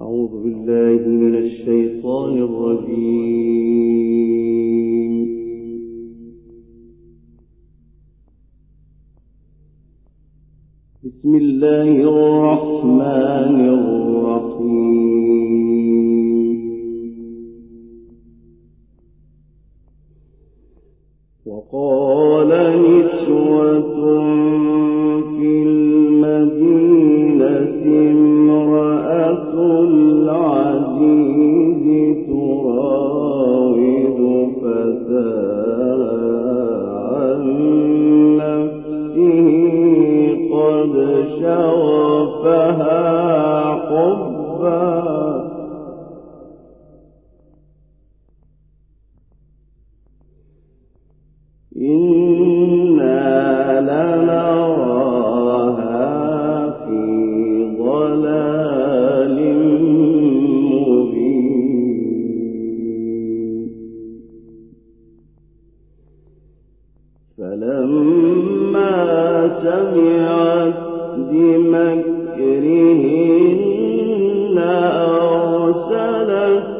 أعوذ بالله من الشيطان الرجيم. بسم الله الرحمن الرحيم. وقال نسوة في المدينة امرأة العزيز تراود فتاها عن نفسه قد شغفها حبا إنا لنراها في ضلال مبين. فلما سمعت بمكرهن أرسلت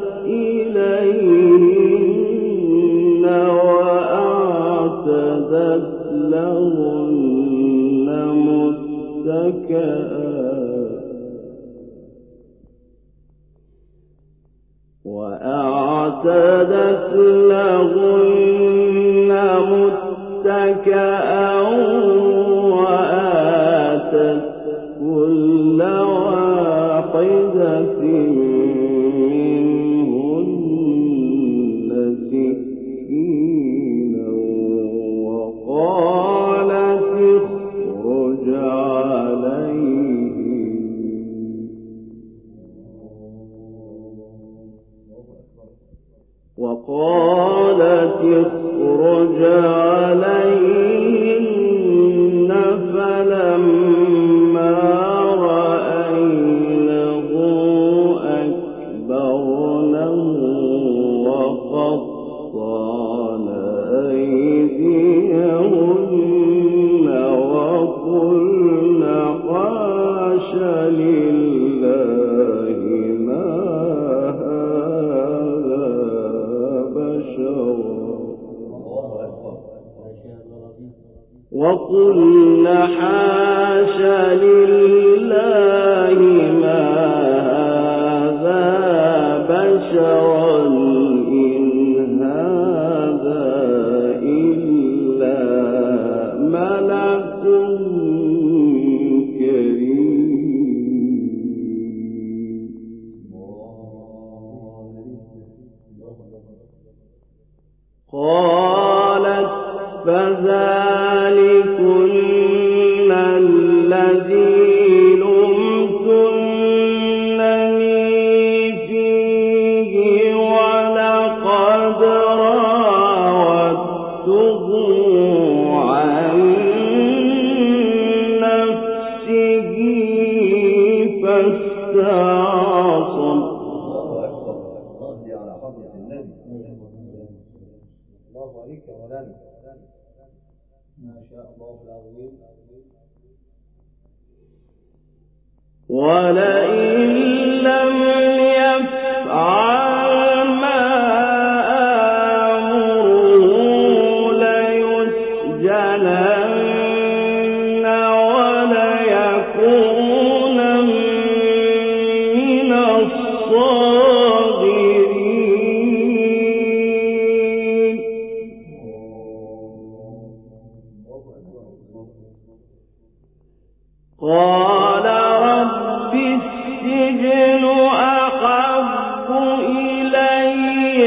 إليهن وأعتدت لهن متكئا وآتت كل واحدة منهن سكينا وقالت اخرج عليهن فلما رأينه أكبرنه وقطعن أيديهن وقلن حاش لله ما هذا بشرا وقلن حاش لله ما هذا بشرا إن هذا إلا ملك كريم. قالت فذلكن الذي لمتنني فيه ولقد راودته عن نفسه فاستعصم. الله عليك مولانا ما شاء الله العظيم. ولئن لم يفعل ما آمره ليسجنن وليكونن من الصاغرين. قال رب السجن أحب إلي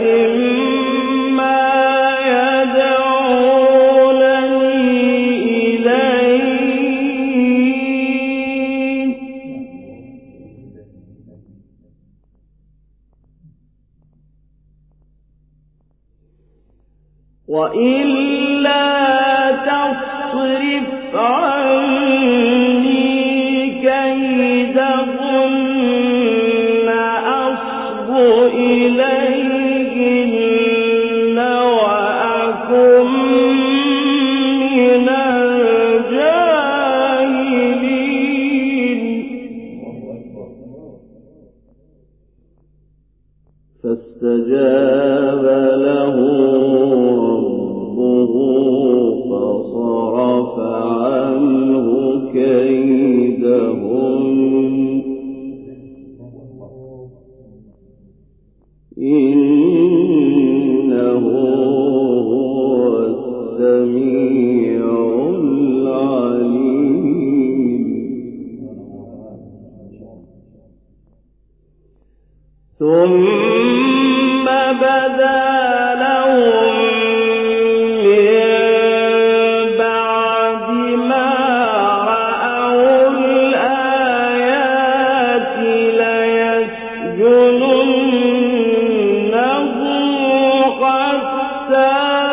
مما يدعونني إليه وإلا تصرف عني كيدهن أصب إليهن وأكن من الجاهلين. ثم بدا لهم من بعد ما رأوا الآيات ليسجننه حتى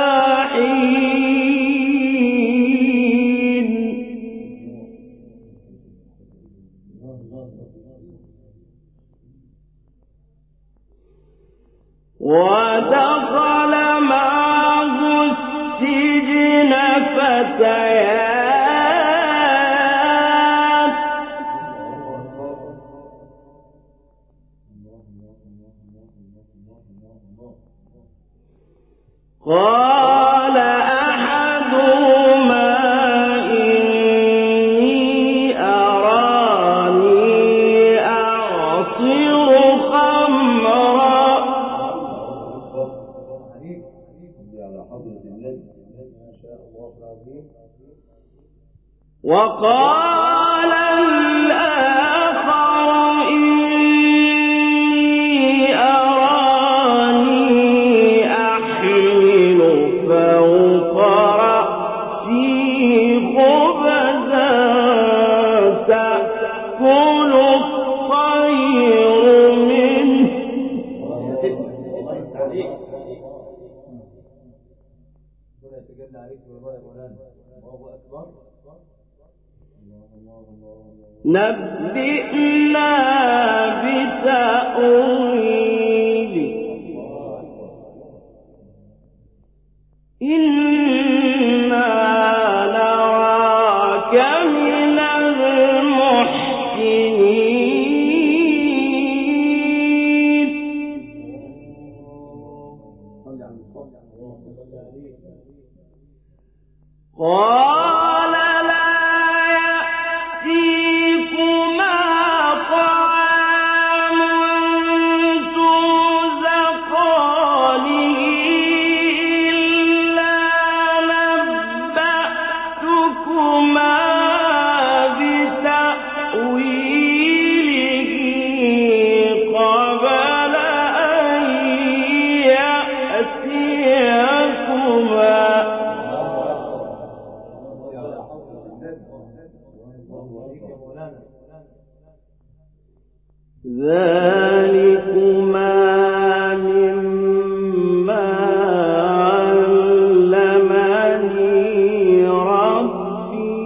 حين. ودخل معه السجن فتيان قال أحدهما إني أراني أعصر خمرا وقال الآخر إني أراني أحمل فوق رأسي خبزا تأكل الطير منه. نبئنا بتأويله إنا نراك من المحسنين. قال لا يأتيكما طعام ترزقانه إلا نبأتكما بتأويله قبل أن يأتيكما. ذلكما مما علمني ربي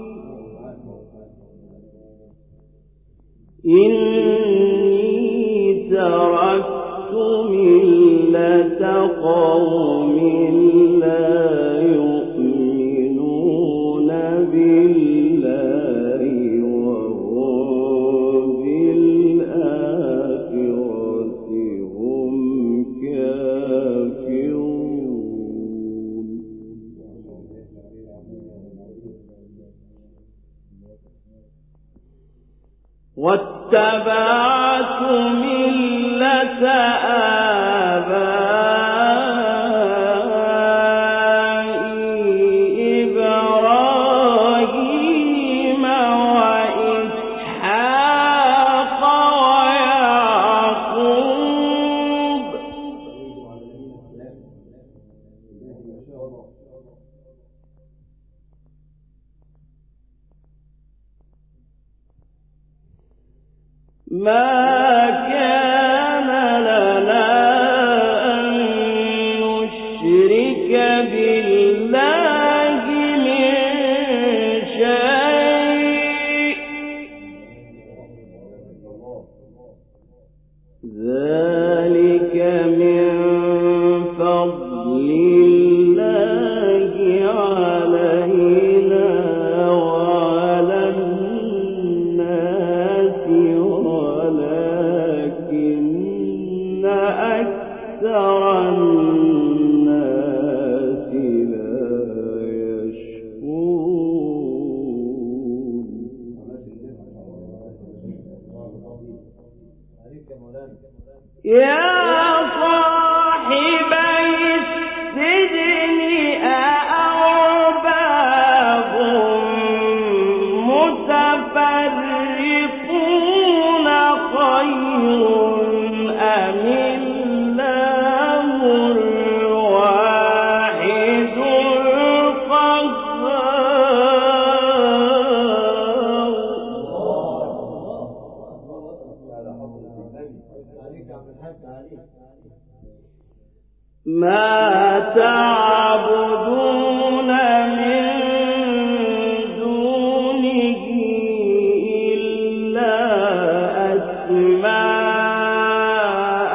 إني تركت ملة قوم لا يؤمنون بالله وهم بالآخرة هم كافرون. واتبعت ملة آبائي إبراهيم وإسحاق ويعقوب ما كان لنا أن نشرك بالله من شيء ذلك من فضل الله علينا وعلى الناس ولكن أكثر الناس لا يشكرون. يا صاحبي السجن أأرباب متفرقون خير ما تعبدون من دونه إلا أسماء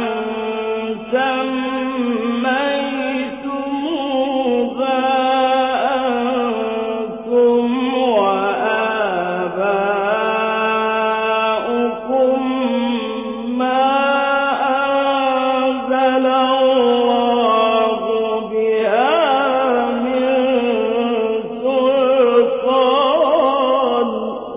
سميتموها أنتم وآباؤكم ما أنزل الله بها من سلطان.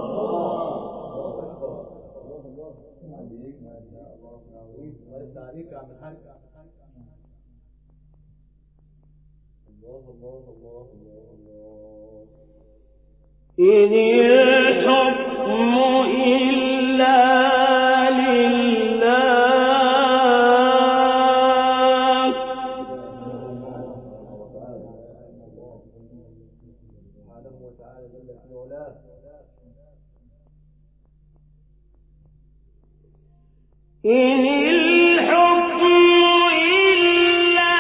إن الحكم إلا لله إن الحكم إلا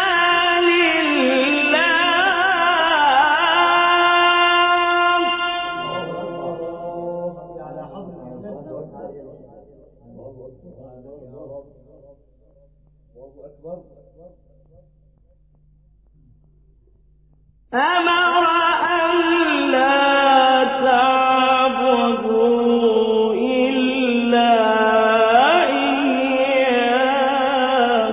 أمر أن لا تعبدوا إلا إياه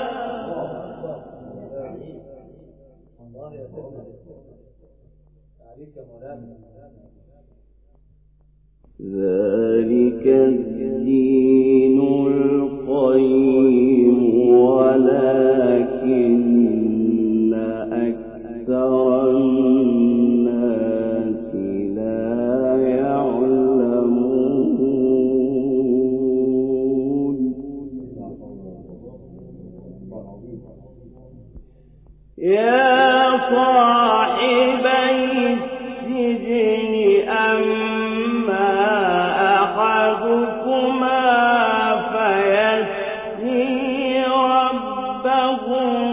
ذلك الدين القيم ولكن أكثر الناس لا يعلمون. يا صاحبي السجن أما أحدكما فيسقي ربه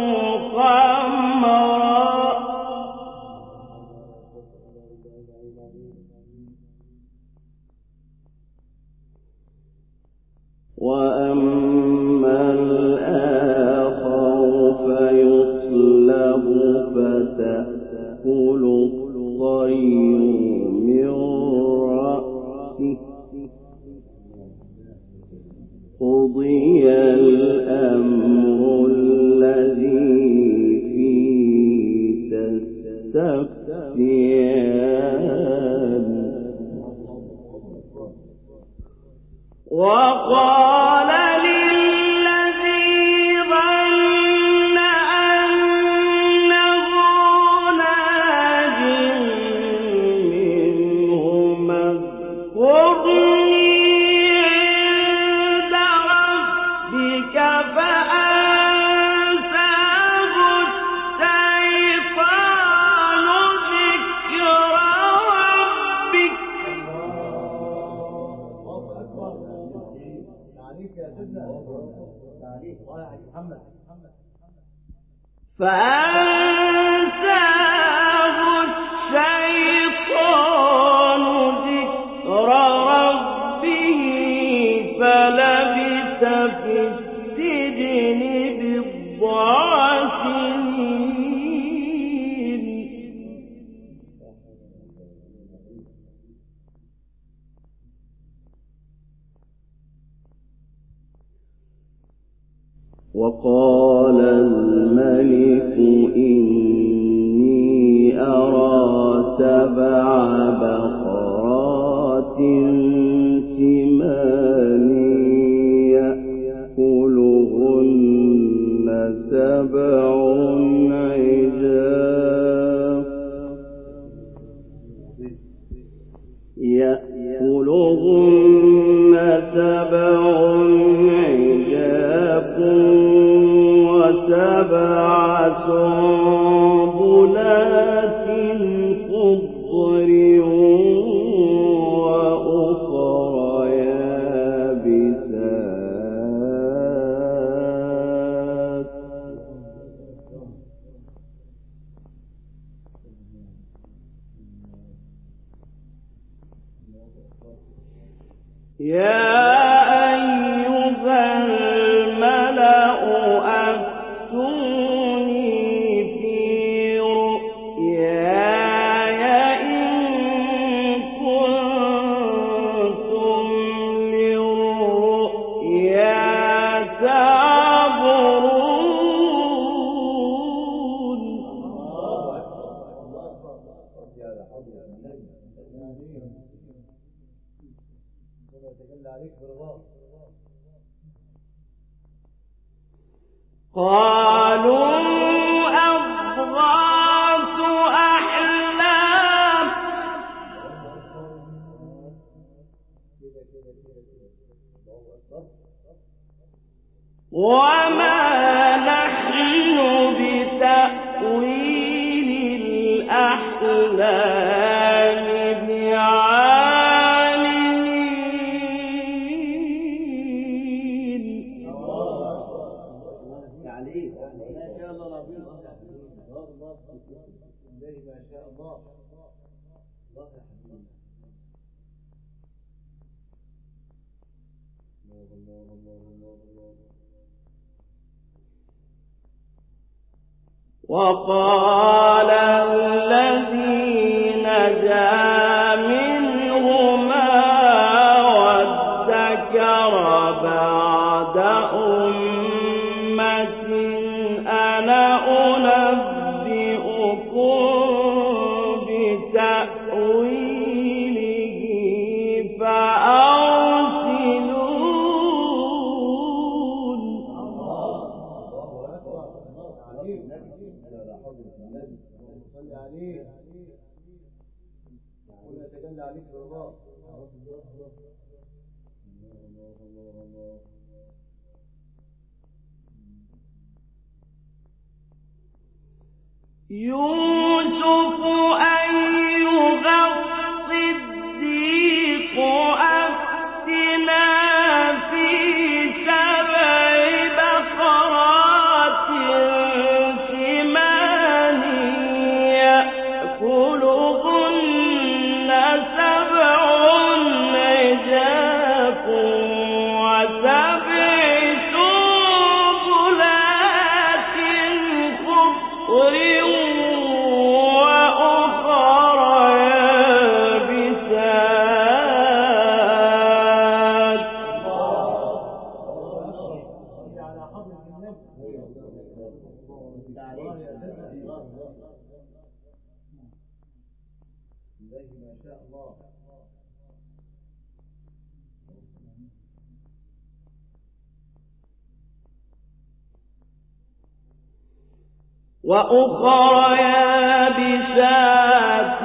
خمرا وأما الآخر فيصلب فتأكل الطير من رأسه قضي الأمر الذي فيه تستفتيان. وقال للذي ظن أنه ناج منهما اذكرني عند ربك فأنساه الشيطان ذكر ربك فأنساه الشيطان ذكر ربه فلبث في السجن بضع سنين. وقال الملك إني أرى 7 بقرات سمان يأكلهن 7 عجاف يأكلهن 7 عجاف و7 سنبلات خضر وأخر يابسات يا أيها الملأ أفتوني في رؤياي إن كنتم للرؤيا تعبرون. قالوا أضغاث أحلام وما نحن بتأويل الأحلام بعالمين. وقال الذي نجا منهما وادكر بعد أمة أنا أنبئكم بتأويله فأرسلون. يوسف أيها الصديق أفتنا في 7 بقرات سمان يأكلهن 7 عجاف و7 سنبلات خضر وأخرى يابسات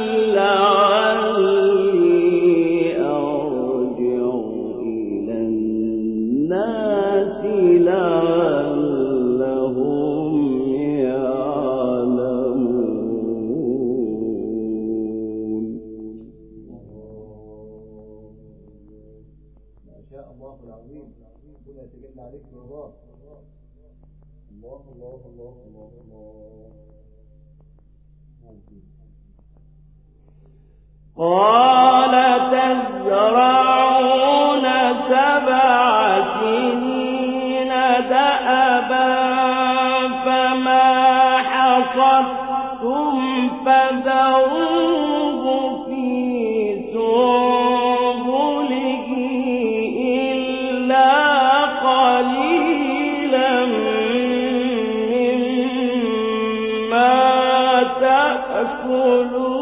لعلي أرجع إلى الناس لعلهم يعلمون. ما شاء الله العظيم. ربنا يتجلى عليك برضاه. الله الله الله الله الله. قال تزرعون 7 سنين دأبا فما حصدتم فذروه في سنبله إلا قليلا مما تأكلون.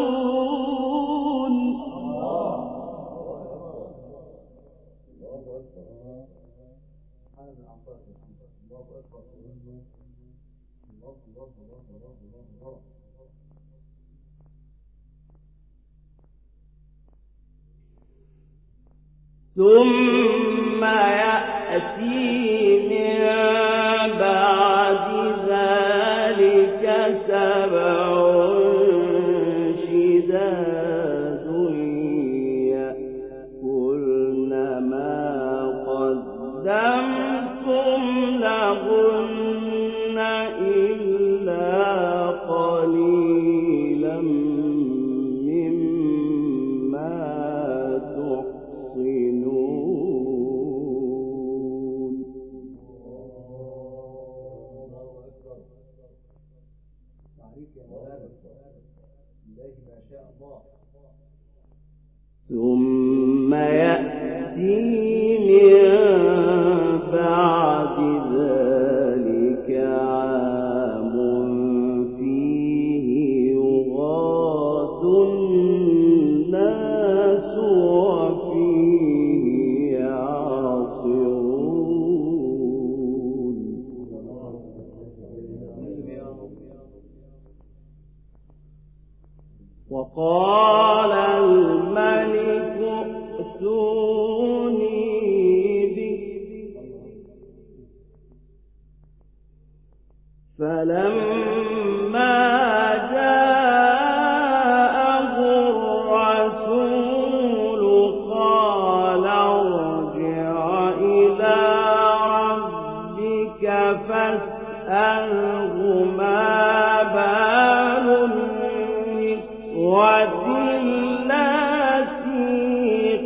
ثم يأتي من بعد ذلك 7 شداد يأكلن ما قدمتم لهن إلا قليلا مما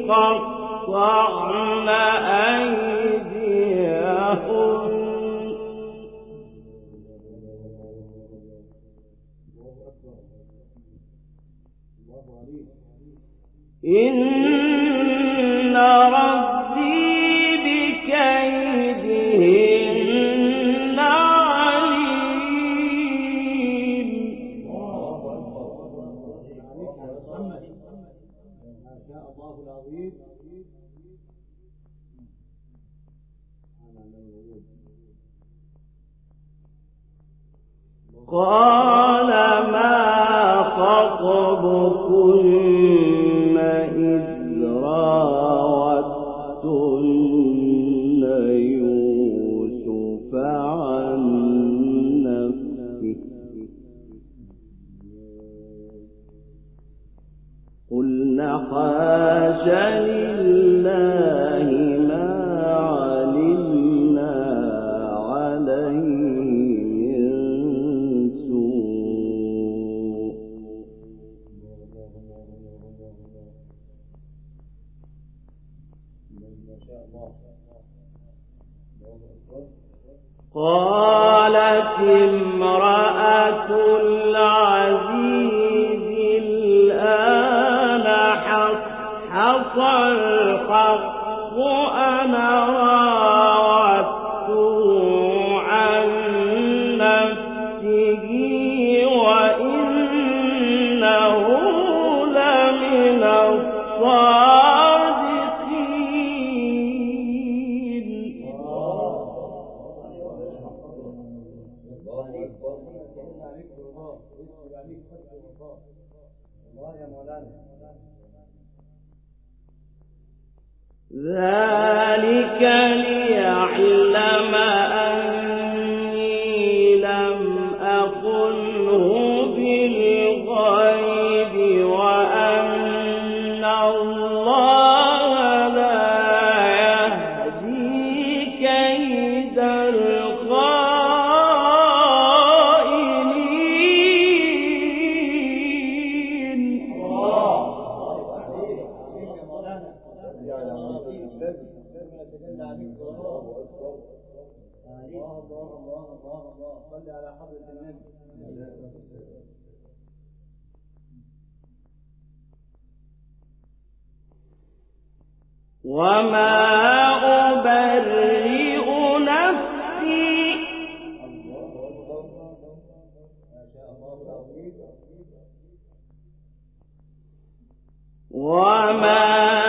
قطعن أيديهن إن ربي بكيدهن عليم. قال ما خطبكن إذ راوتن يوسف عن نفسه قلنا حاش لله ما علمنا عليه من سوء قالت امرأة العزيز الآن حصحص الحق أنا راودته عن نفسه وإنه لمن الصادقين. ذلك ليعلم أني لم أخنه بالغيب وأن الله لا يهدي كيد الخائنين. وما أبرئ نفسي وما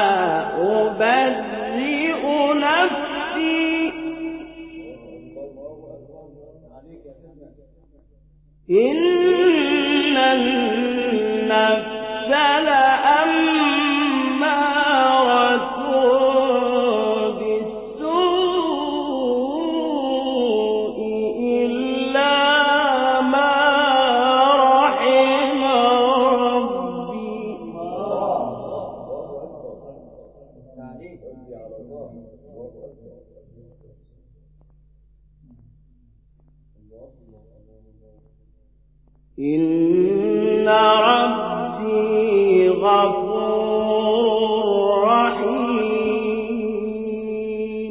أبرئ نفسي إن النفس لأمارة بالسوء إلا ما رحم ربي. إن ربي غفور رحيم.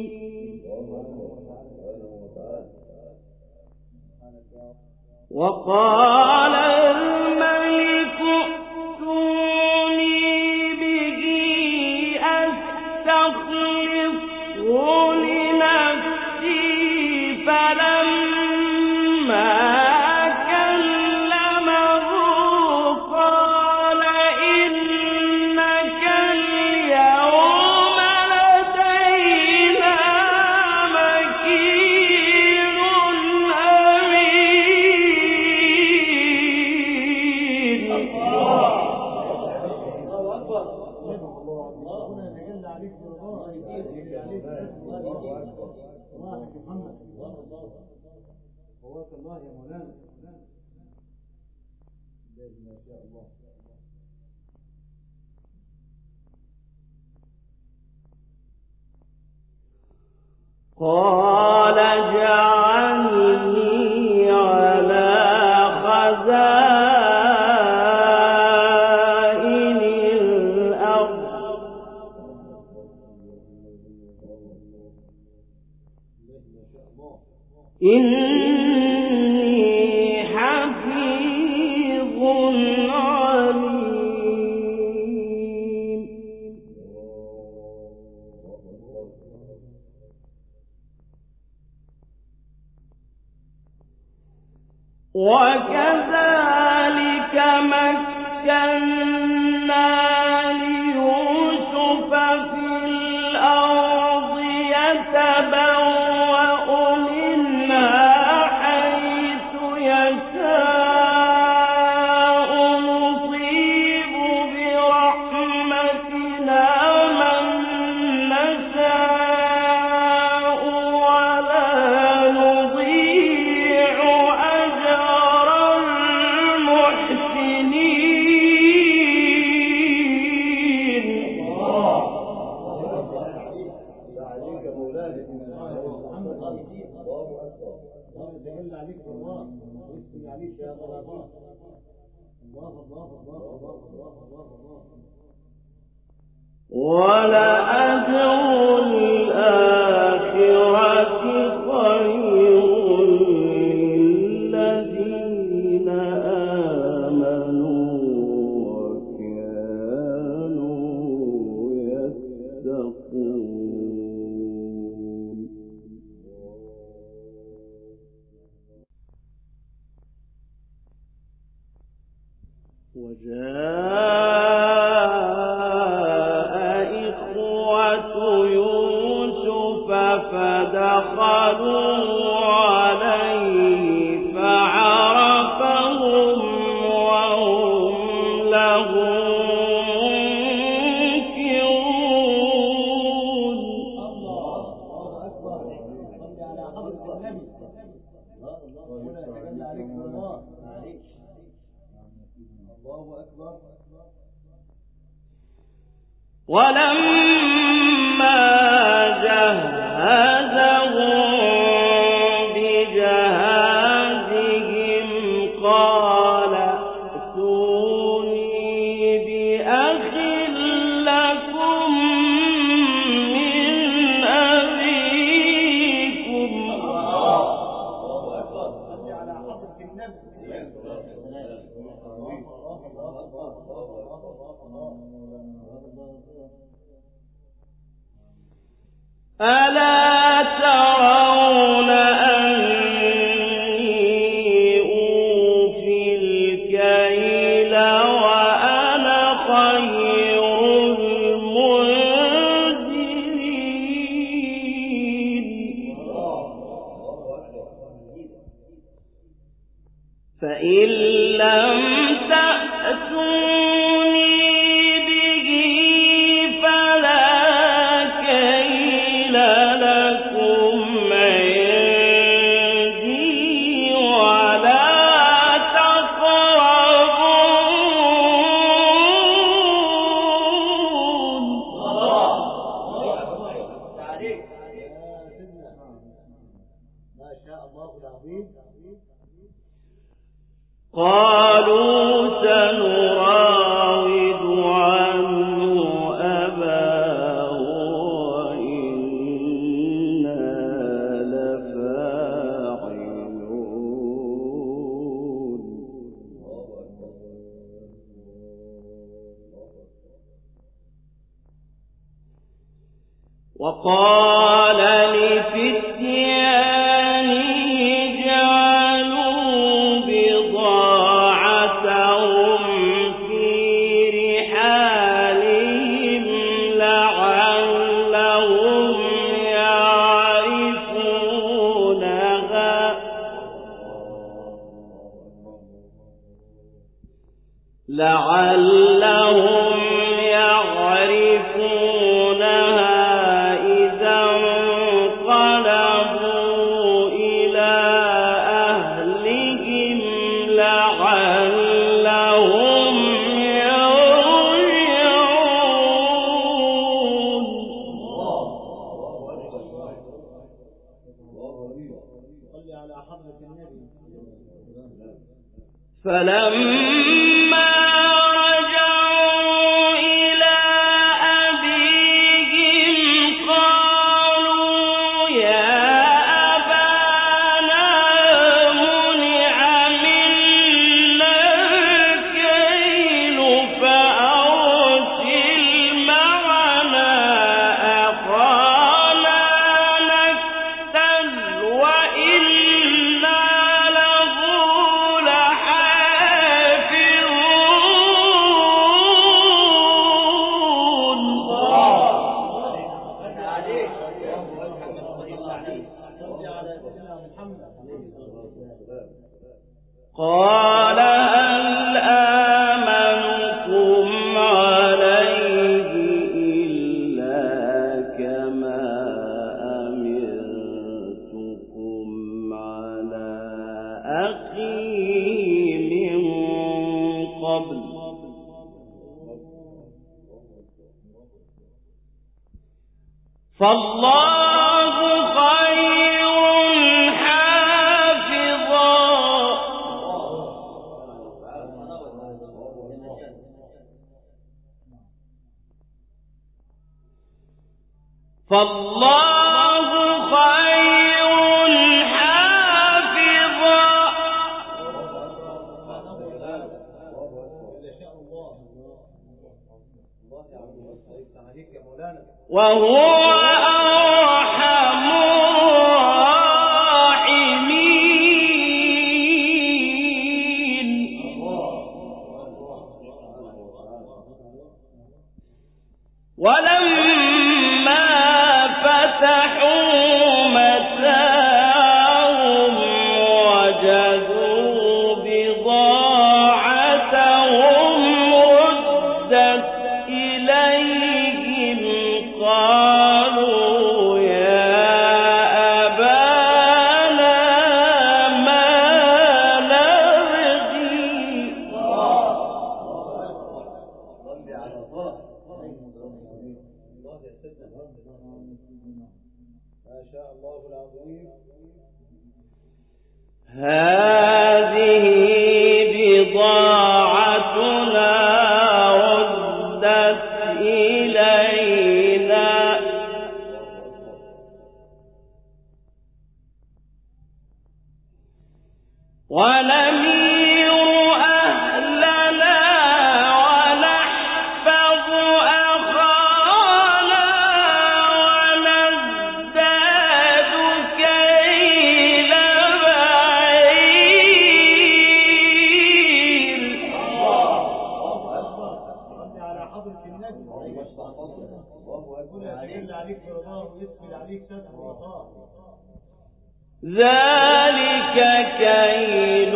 وقال الملك ائتوني به أستخلصه لنفسي فلما قال اجعلني على خزائن الأرض إني حفيظ عليم. وكذلك مكنا ليوسف في الأرض يتبوأ منها حيث يشاء نصيب برحمتنا من نشاء ولا نضيع أجر المحسنين. ولأجر الآخرة خير للذين آمنوا وكانوا يتقون. وجاء إخوة يوسف فدخلوا عليه فعرفهم وهم له منكرون. الله أكبر. صل على حضرة النبي. الله أكبر. ولما جهزهم بجهازهم قال ائتوني بأخ لكم من أبيكم. الله أكبر. صل على حضرة النبي. ألا ترون أني أوفي الكيل وأنا خير المنزلين. فإن لم تأتوني به فلا كيل لكم عندي ولا تقربون. ما شاء الله العظيم. قالوا سنراود عنه أباه وإنا لفاعلون. وقال لفتيانه جعلوا بضاعتهم في رحالهم لعلهم يعرفونها إذا انقلبوا إلى أهلهم لعلهم يرجعون. صل على حضرة النبي. فلما رجعوا إلى أبيهم قالوا يا أبانا قال هل آمنكم عليه إلا كما أمنتكم على أخيه من قبل فالله خير حافظا فالله خير حافظا وهو أرحم الراحمين ولما فتحوا متاعهم وجدوا بضاعتهم ردت إليهم قالوا يا أبانا ما نبغي هذه بضاعتنا ردت إلينا ونمير أهلنا ونحفظ أخانا ونزداد كيل بعير على حضرة النبي ربنا يتجلى عليك برضاه ويسفل عليك ستر وطاعة ذلك كيل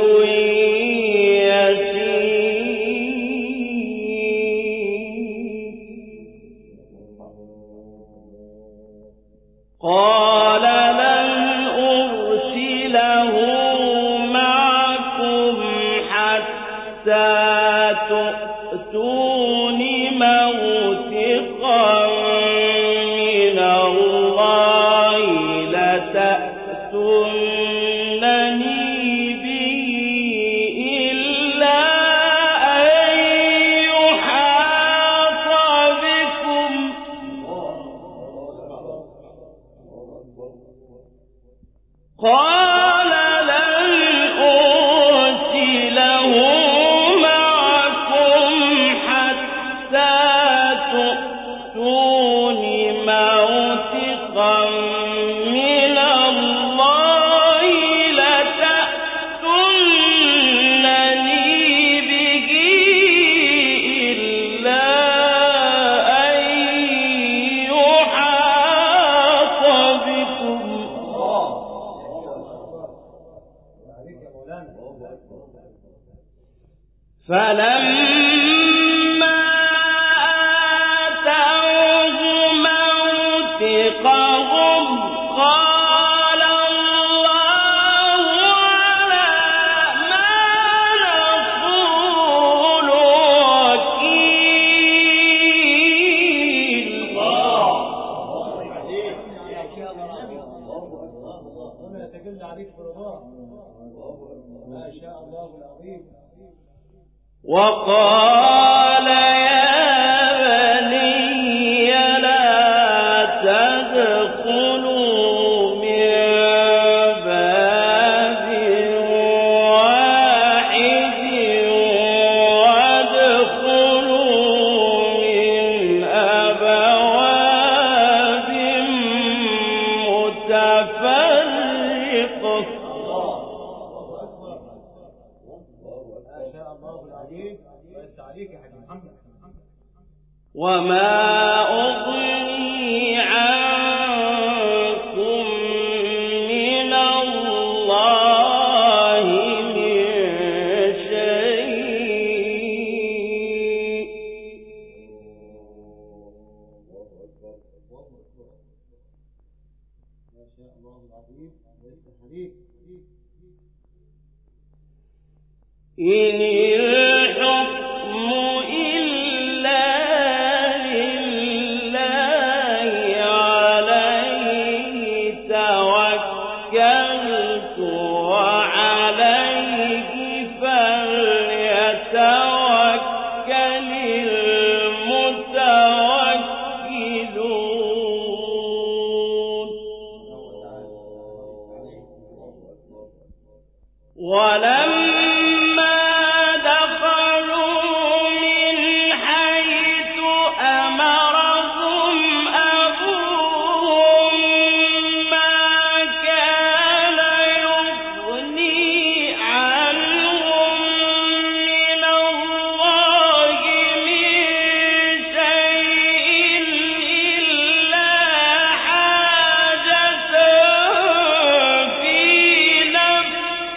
يسير قال لن أرسله معكم حتى تؤتون موثقا من الله لتأتونني به إلا أن يحاط بكم قال لن أرسله معكم حتى تؤتون موثقا من الله لتأتونني به إلا أن يحاط بكم فلما آتوه موثقهم قال الله على ما نقول وكيل ربنا يتجلى عليك برضاه ما شاء الله العظيم وقال يا بني لا تدخلوا من باب واحد وادخلوا من أبواب متفرقة وما أغني عنكم من الله ما شاء الله العظيم ويفتح عليك. إن الحكم إلا لله عليه توكلت وعليه فليتوكل المتوكلون. ولما دخلوا من حيث أمرهم أبوهم ما كان يغني عنهم من الله من شيء إلا حاجة في نفس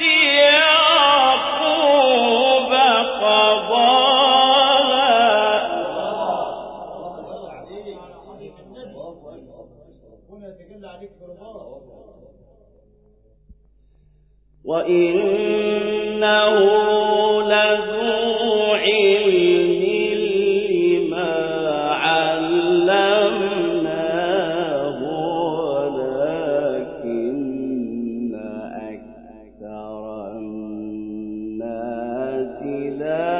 يعقوب وإنه لذو علم لما علمناه ولكن أكثر الناس لا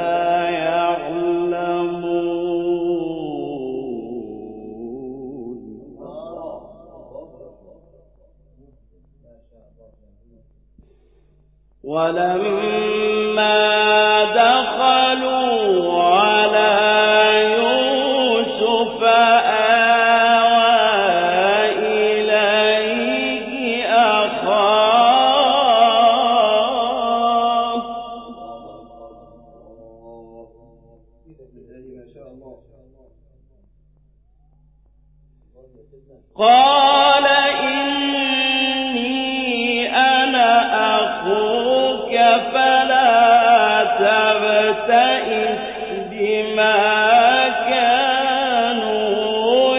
يعلمون. ولما دخلوا على يوسف آوى إليه أخاه قال إني أنا أخوك فلا تبتئس بما كانوا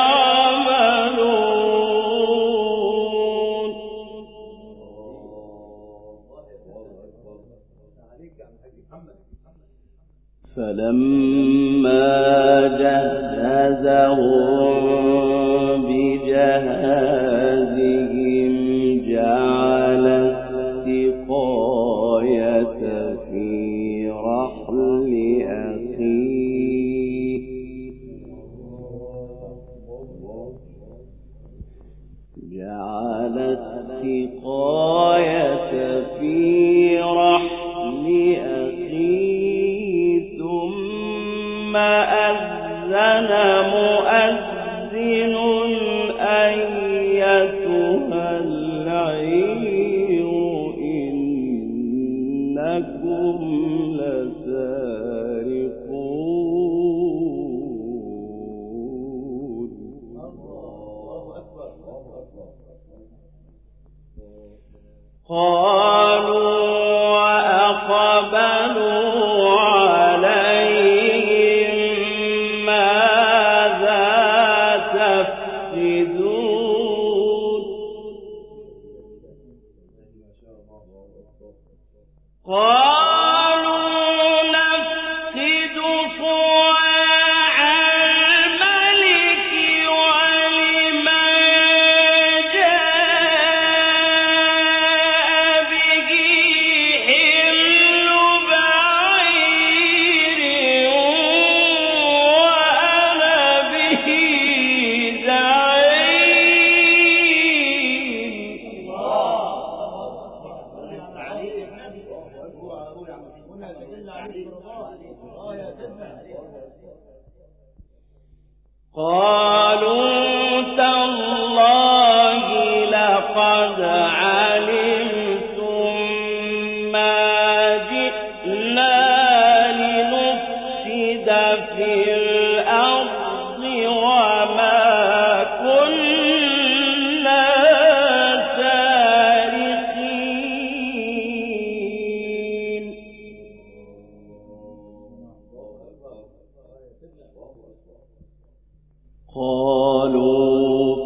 يعملون. فلما جهزهم بجهازهم جعل السقاية في رحل أخيه ثم أذن مؤذن أيتها العير إنكم لسارقون. قالوا وأقبلوا عليهم ماذا تفقدون. قالوا نفقد صواع الملك ولمن جاء به حمل بعير وأنا به زعيم.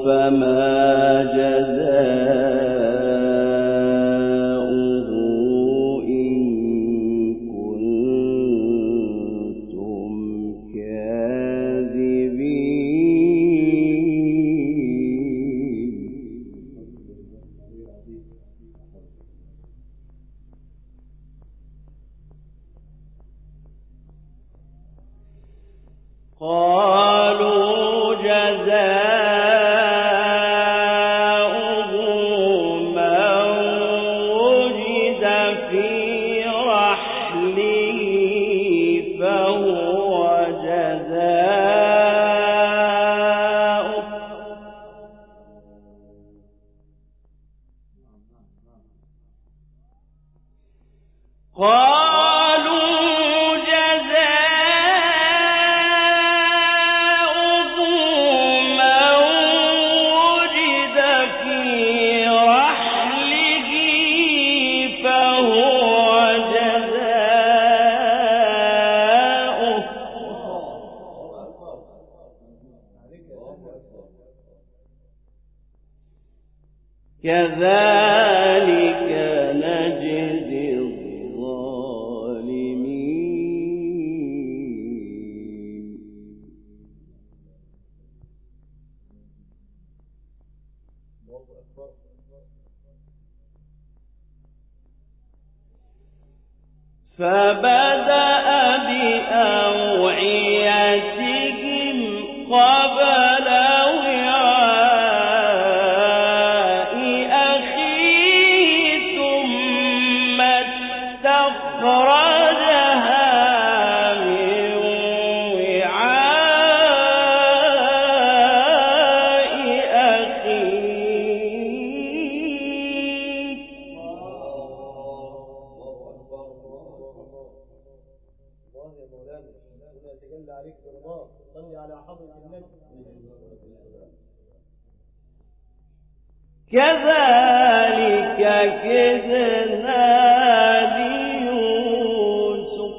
فما جزاؤه إن كنتم كاذبين. قالوا جزاؤه من وجد في رحله فهو جزاؤه. قالوا جزاؤه من وجد في رحله فهو جزاؤه. كذلك نجزي الظالمين. فبدأ بأوعيتهم قبل وعاء أخيه ثم استخرجها من وعاء أخيه. يتجلى عليك برضاه. صلي على حضرة النبي. كذلك كدنا ليوسف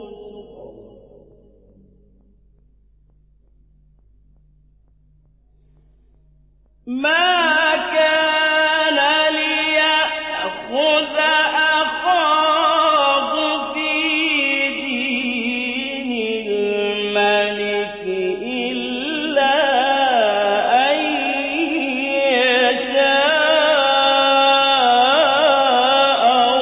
ما كان ليأخذ أخاه في دين الملك إلا أن يشاء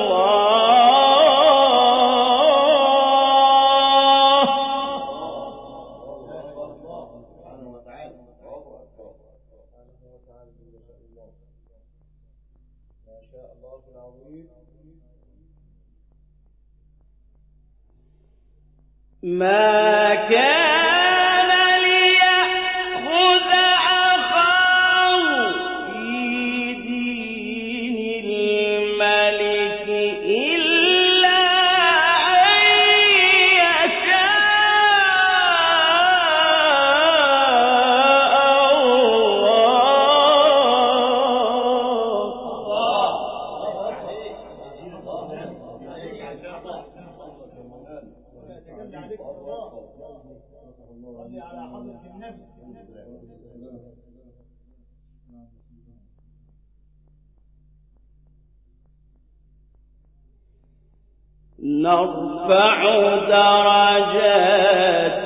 ما كان ليأخذ أخاه في دين الملك إلا أن يشاء صلي على حضرة النبي. نرفع درجات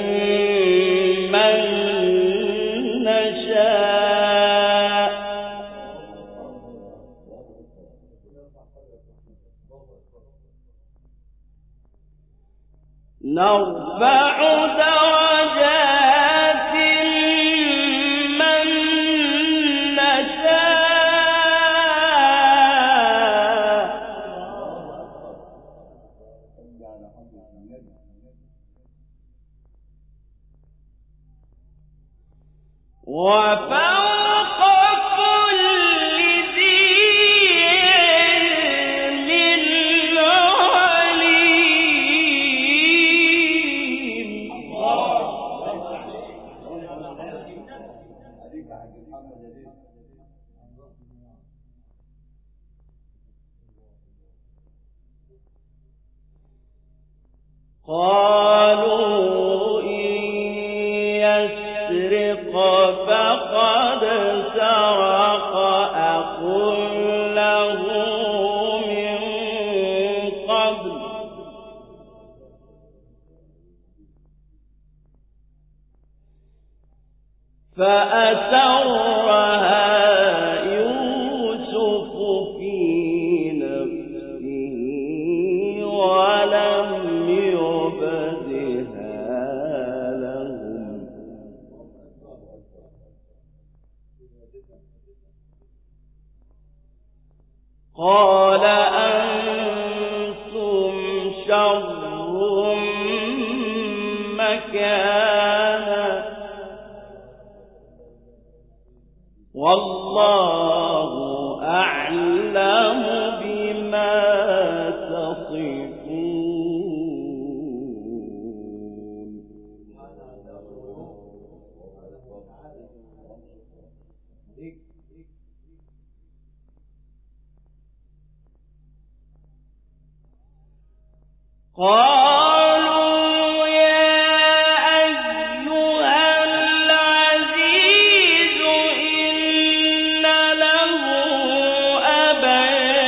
من نشاء. نرفع درجات من نشاء. وفوق كل ذي علم عليم. قالوا إن يسرق فقد فأسرها يوسف في نفسه ولم يبدها لهم قال أنتم شر مكانا والله أعلم بما تصفون. قالوا يا أيها العزيز إن له أبا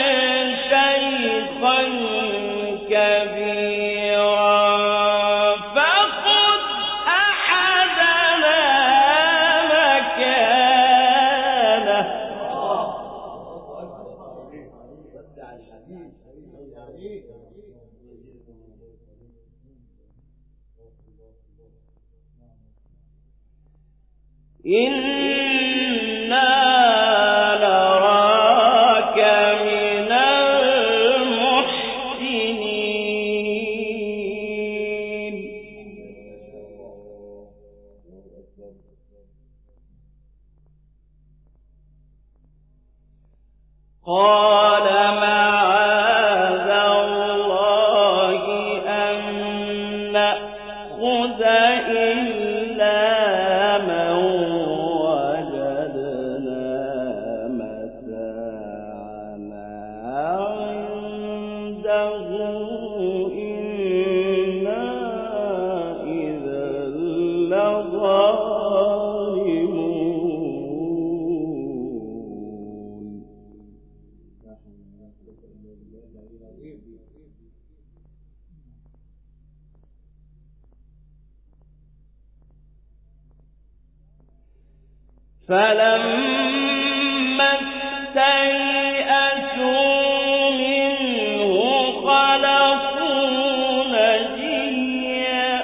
شيخا كبيرا فخذ أحدنا مكانه إنا نراك من المحسنين. قال معاذ الله أن نأخذ إلا من وجدنا متاعنا عنده إنا إذا لظالمون. فلما استيئسوا منه خلصوا نجيا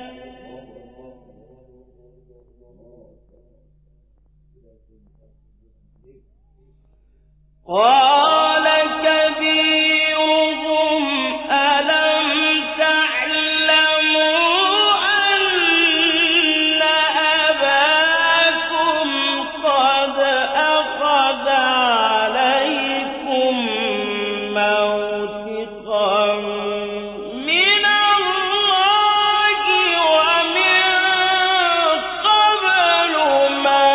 قال كبيرهم ألم تعلموا أن أباكم قد أخذ عليكم موثقا من الله ومن قبل ما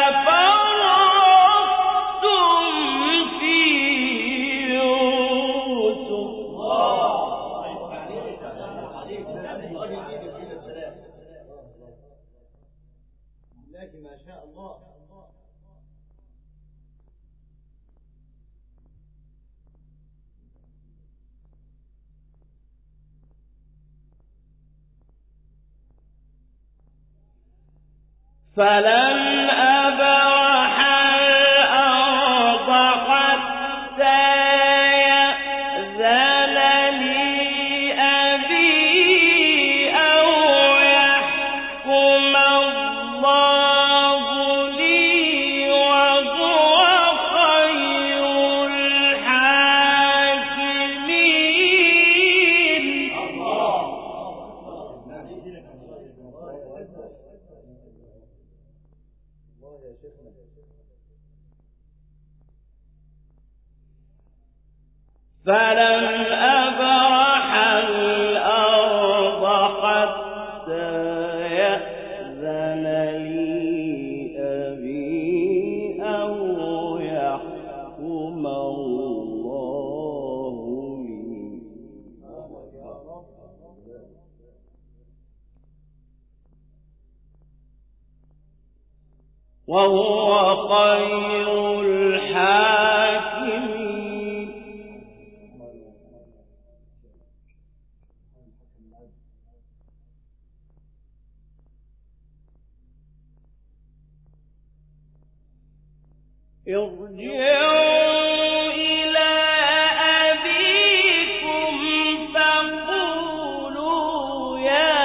فرطتم في يوسف لكن ما شاء الله فلن أبرح الأرض حتى يأذن لي أبي أو يحكم الله لي وهو خير الحاكمين. الله يا شيخنا فلن أبرح الأرض حتى يأذن لي أبي أو يحكم الله لي وهو خير الحاكمين. ارجعوا إلى أبيكم فقولوا يا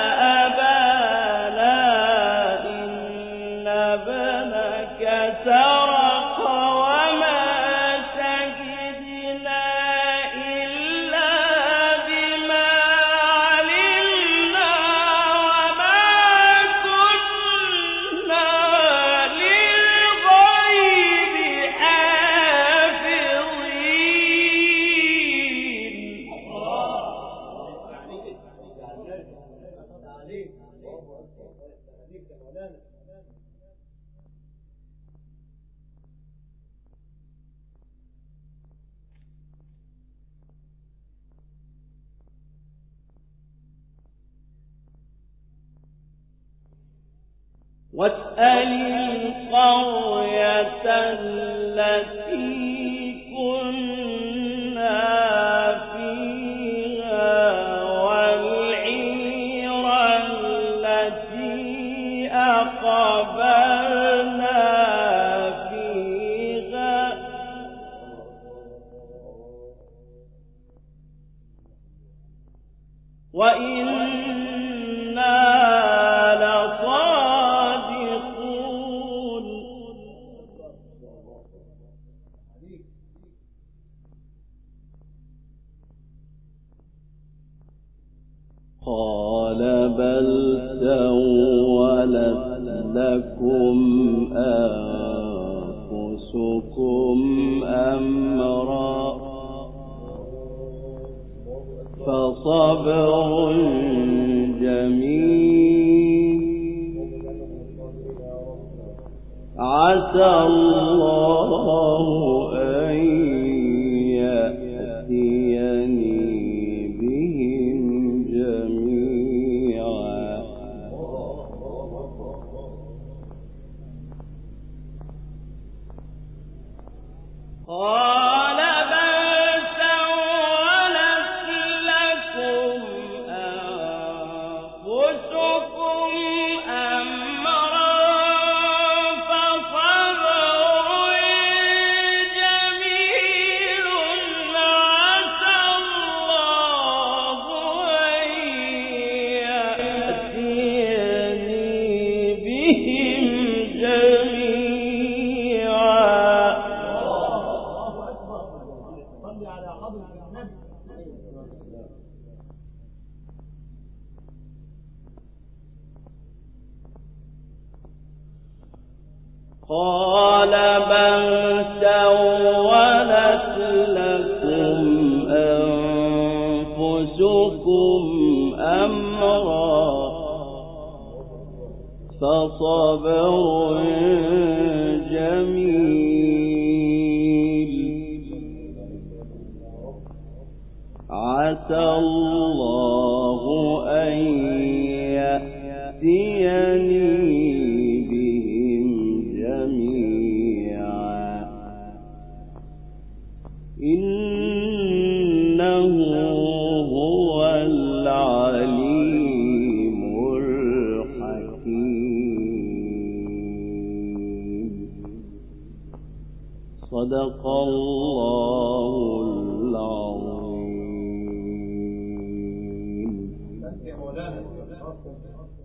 أبانا إن ابنك سرق وما شهدنا إلا بما علمنا وما كنا للغيب حافظين. واسأل القرية التي كنا فيها والعير التي أقبلنا فيها وإنا لصادقون. قال بل سولت لكم أنفسكم أمرا فصبر جميل عسى الله أن يأتيني بهم جميعا. قال بل سولت لكم أنفسكم أمرا فصبر جميل عسى الله أن يأتيني بهم جميعا. قال بل سولت لكم أنفسكم أمرا فصبر جميل عسى الله أن يأتيني بهم جميعا إنه هو العليم الحكيم. صدق الله العظيم.